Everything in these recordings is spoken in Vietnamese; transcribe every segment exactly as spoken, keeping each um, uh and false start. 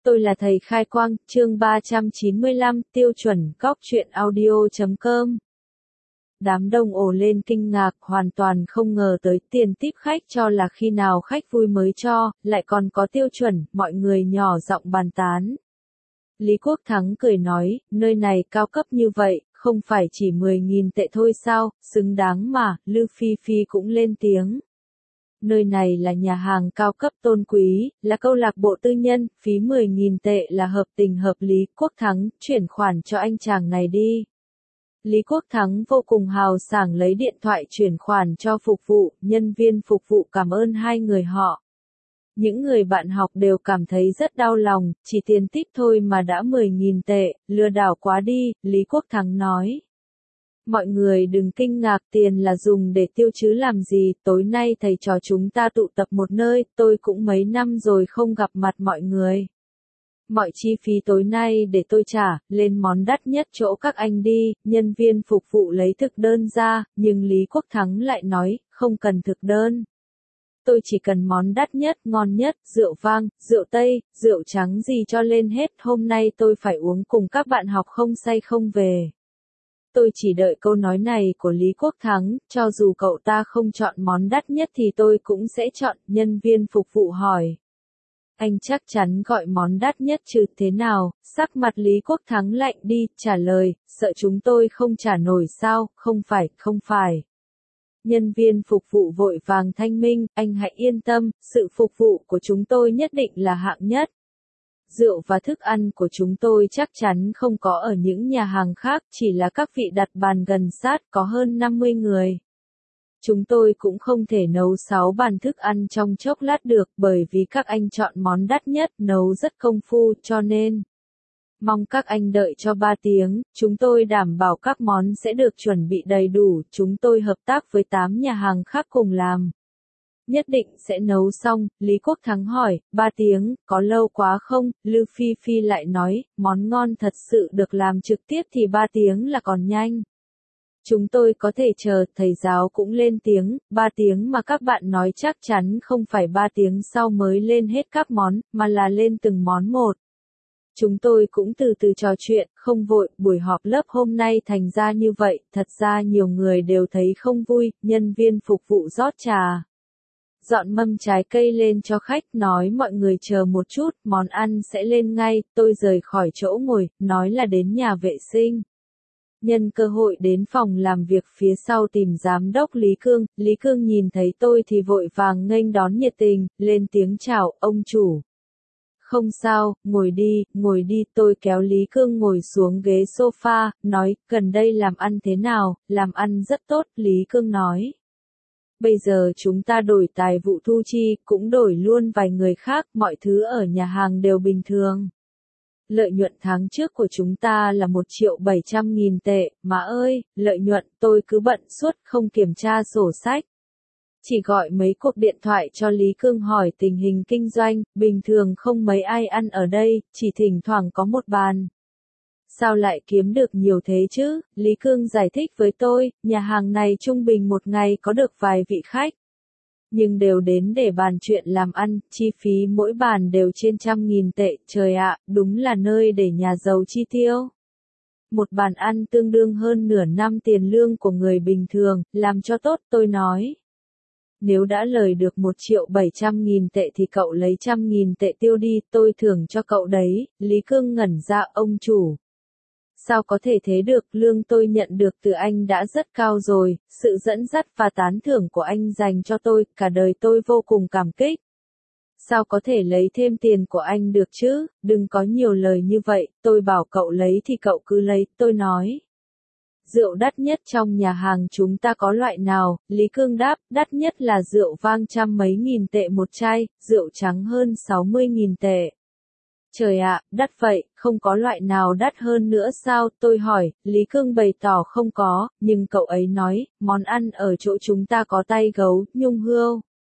Tôi là thầy Khai Quang, chương ba trăm chín mươi lăm, tiêu chuẩn, góc truyện audio chấm com. Đám đông ồ lên kinh ngạc, hoàn toàn không ngờ tới tiền tiếp khách cho là khi nào khách vui mới cho, lại còn có tiêu chuẩn, mọi người nhỏ giọng bàn tán. Lý Quốc Thắng cười nói, nơi này cao cấp như vậy, không phải chỉ mười nghìn tệ thôi sao, xứng đáng mà, Lư Phi Phi cũng lên tiếng. Nơi này là nhà hàng cao cấp tôn quý, là câu lạc bộ tư nhân, phí mười nghìn tệ là hợp tình hợp lý. Quốc Thắng, chuyển khoản cho anh chàng này đi. Lý Quốc Thắng vô cùng hào sảng lấy điện thoại chuyển khoản cho phục vụ, nhân viên phục vụ cảm ơn hai người họ. Những người bạn học đều cảm thấy rất đau lòng, chỉ tiền tip thôi mà đã mười nghìn tệ, lừa đảo quá đi, Lý Quốc Thắng nói. Mọi người đừng kinh ngạc, tiền là dùng để tiêu chứ làm gì, tối nay thầy trò chúng ta tụ tập một nơi, tôi cũng mấy năm rồi không gặp mặt mọi người. Mọi chi phí tối nay để tôi trả, lên món đắt nhất chỗ các anh đi, nhân viên phục vụ lấy thực đơn ra, nhưng Lý Quốc Thắng lại nói, không cần thực đơn. Tôi chỉ cần món đắt nhất, ngon nhất, rượu vang, rượu tây, rượu trắng gì cho lên hết, hôm nay tôi phải uống cùng các bạn học không say không về. Tôi chỉ đợi câu nói này của Lý Quốc Thắng, cho dù cậu ta không chọn món đắt nhất thì tôi cũng sẽ chọn, nhân viên phục vụ hỏi. Anh chắc chắn gọi món đắt nhất chứ thế nào, sắc mặt Lý Quốc Thắng lạnh đi, trả lời, sợ chúng tôi không trả nổi sao, không phải, không phải. Nhân viên phục vụ vội vàng thanh minh, anh hãy yên tâm, sự phục vụ của chúng tôi nhất định là hạng nhất. Rượu và thức ăn của chúng tôi chắc chắn không có ở những nhà hàng khác, chỉ là các vị đặt bàn gần sát có hơn năm mươi người. Chúng tôi cũng không thể nấu sáu bàn thức ăn trong chốc lát được bởi vì các anh chọn món đắt nhất, nấu rất công phu cho nên. Mong các anh đợi cho ba tiếng, chúng tôi đảm bảo các món sẽ được chuẩn bị đầy đủ, chúng tôi hợp tác với tám nhà hàng khác cùng làm. Nhất định sẽ nấu xong, Lý Quốc Thắng hỏi, ba tiếng, có lâu quá không? Lư Phi Phi lại nói, món ngon thật sự được làm trực tiếp thì ba tiếng là còn nhanh. Chúng tôi có thể chờ, thầy giáo cũng lên tiếng, ba tiếng mà các bạn nói chắc chắn không phải ba tiếng sau mới lên hết các món, mà là lên từng món một. Chúng tôi cũng từ từ trò chuyện, không vội, buổi họp lớp hôm nay thành ra như vậy, thật ra nhiều người đều thấy không vui, nhân viên phục vụ rót trà. Dọn mâm trái cây lên cho khách, nói mọi người chờ một chút, món ăn sẽ lên ngay, tôi rời khỏi chỗ ngồi, nói là đến nhà vệ sinh. Nhân cơ hội đến phòng làm việc phía sau tìm giám đốc Lý Cương, Lý Cương nhìn thấy tôi thì vội vàng nghênh đón nhiệt tình, lên tiếng chào, ông chủ. Không sao, ngồi đi, ngồi đi, tôi kéo Lý Cương ngồi xuống ghế sofa, nói, gần đây làm ăn thế nào, làm ăn rất tốt, Lý Cương nói. Bây giờ chúng ta đổi tài vụ thu chi, cũng đổi luôn vài người khác, mọi thứ ở nhà hàng đều bình thường. Lợi nhuận tháng trước của chúng ta là một triệu bảy trăm nghìn tệ, má ơi, lợi nhuận, tôi cứ bận suốt không kiểm tra sổ sách. Chỉ gọi mấy cuộc điện thoại cho Lý Cương hỏi tình hình kinh doanh, bình thường không mấy ai ăn ở đây, chỉ thỉnh thoảng có một bàn. Sao lại kiếm được nhiều thế chứ? Lý Cương giải thích với tôi, nhà hàng này trung bình một ngày có được vài vị khách. Nhưng đều đến để bàn chuyện làm ăn, chi phí mỗi bàn đều trên trăm nghìn tệ, trời ạ, đúng là nơi để nhà giàu chi tiêu. Một bàn ăn tương đương hơn nửa năm tiền lương của người bình thường, làm cho tốt, tôi nói. Nếu đã lời được một triệu bảy trăm nghìn tệ thì cậu lấy trăm nghìn tệ tiêu đi, tôi thưởng cho cậu đấy, Lý Cương ngẩn ra, ông chủ. Sao có thể thế được, lương tôi nhận được từ anh đã rất cao rồi, sự dẫn dắt và tán thưởng của anh dành cho tôi, cả đời tôi vô cùng cảm kích. Sao có thể lấy thêm tiền của anh được chứ, đừng có nhiều lời như vậy, tôi bảo cậu lấy thì cậu cứ lấy, tôi nói. Rượu đắt nhất trong nhà hàng chúng ta có loại nào, Lý Cương đáp, đắt nhất là rượu vang trăm mấy nghìn tệ một chai, rượu trắng hơn sáu mươi nghìn tệ. Trời ạ, đắt vậy, không có loại nào đắt hơn nữa sao, tôi hỏi, Lý Cương bày tỏ không có, nhưng cậu ấy nói, món ăn ở chỗ chúng ta có tay gấu, nhung hươu,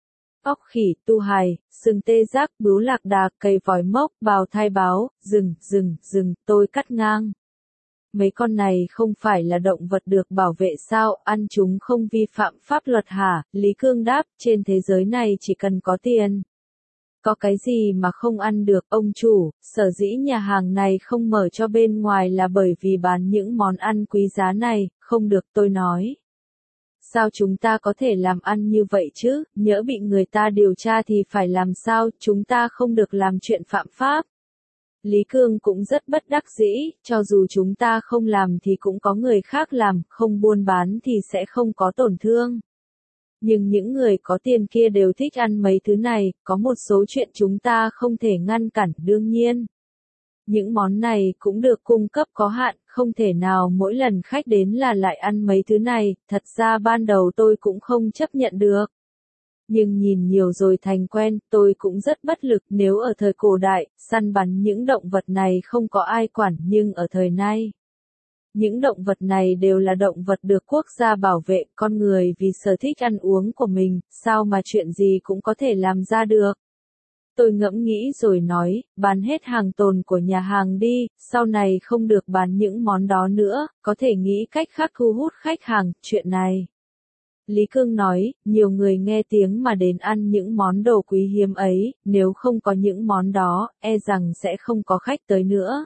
óc khỉ, tu hài, sừng tê giác, bướu lạc đà, cây vòi mốc, bào thai báo, rừng, rừng, rừng, tôi cắt ngang. Mấy con này không phải là động vật được bảo vệ sao, ăn chúng không vi phạm pháp luật hả, Lý Cương đáp, trên thế giới này chỉ cần có tiền. Có cái gì mà không ăn được, ông chủ, sở dĩ nhà hàng này không mở cho bên ngoài là bởi vì bán những món ăn quý giá này, không được tôi nói. Sao chúng ta có thể làm ăn như vậy chứ, nhỡ bị người ta điều tra thì phải làm sao, chúng ta không được làm chuyện phạm pháp. Lý Cương cũng rất bất đắc dĩ, cho dù chúng ta không làm thì cũng có người khác làm, không buôn bán thì sẽ không có tổn thương. Nhưng những người có tiền kia đều thích ăn mấy thứ này, có một số chuyện chúng ta không thể ngăn cản đương nhiên. Những món này cũng được cung cấp có hạn, không thể nào mỗi lần khách đến là lại ăn mấy thứ này, thật ra ban đầu tôi cũng không chấp nhận được. Nhưng nhìn nhiều rồi thành quen, tôi cũng rất bất lực nếu ở thời cổ đại, săn bắn những động vật này không có ai quản nhưng ở thời nay. Những động vật này đều là động vật được quốc gia bảo vệ, con người vì sở thích ăn uống của mình, sao mà chuyện gì cũng có thể làm ra được. Tôi ngẫm nghĩ rồi nói, bán hết hàng tồn của nhà hàng đi, sau này không được bán những món đó nữa, có thể nghĩ cách khác thu hút khách hàng, chuyện này. Lý Cương nói, nhiều người nghe tiếng mà đến ăn những món đồ quý hiếm ấy, nếu không có những món đó, e rằng sẽ không có khách tới nữa.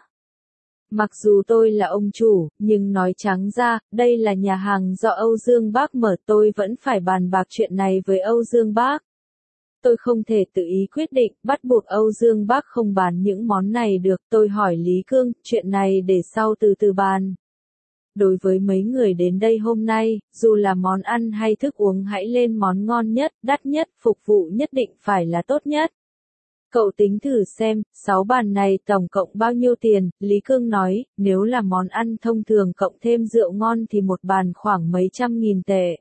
Mặc dù tôi là ông chủ, nhưng nói trắng ra, đây là nhà hàng do Âu Dương Bác mở, tôi vẫn phải bàn bạc chuyện này với Âu Dương Bác. Tôi không thể tự ý quyết định, bắt buộc Âu Dương Bác không bán những món này được, tôi hỏi Lý Cương, chuyện này để sau từ từ bàn. Đối với mấy người đến đây hôm nay, dù là món ăn hay thức uống hãy lên món ngon nhất, đắt nhất, phục vụ nhất định phải là tốt nhất. Cậu tính thử xem, sáu bàn này tổng cộng bao nhiêu tiền, Lý Cương nói, nếu là món ăn thông thường cộng thêm rượu ngon thì một bàn khoảng mấy trăm nghìn tệ.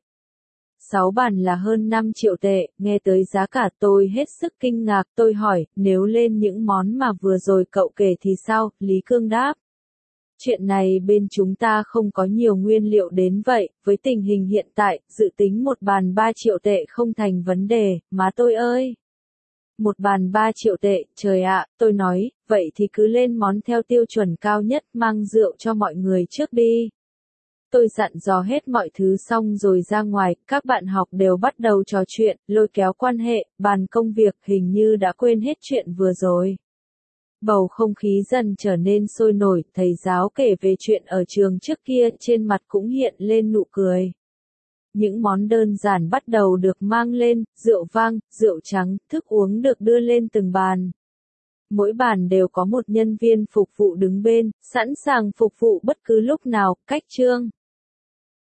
Sáu bàn là hơn năm triệu tệ, nghe tới giá cả tôi hết sức kinh ngạc, tôi hỏi, nếu lên những món mà vừa rồi cậu kể thì sao, Lý Cương đáp. Chuyện này bên chúng ta không có nhiều nguyên liệu đến vậy, với tình hình hiện tại, dự tính một bàn ba triệu tệ không thành vấn đề, má tôi ơi. Một bàn ba triệu tệ, trời ạ, tôi nói, vậy thì cứ lên món theo tiêu chuẩn cao nhất, mang rượu cho mọi người trước đi. Tôi dặn dò hết mọi thứ xong rồi ra ngoài, các bạn học đều bắt đầu trò chuyện, lôi kéo quan hệ, bàn công việc, hình như đã quên hết chuyện vừa rồi. Bầu không khí dần trở nên sôi nổi, thầy giáo kể về chuyện ở trường trước kia, trên mặt cũng hiện lên nụ cười. Những món đơn giản bắt đầu được mang lên, rượu vang, rượu trắng, thức uống được đưa lên từng bàn. Mỗi bàn đều có một nhân viên phục vụ đứng bên, sẵn sàng phục vụ bất cứ lúc nào, cách chương.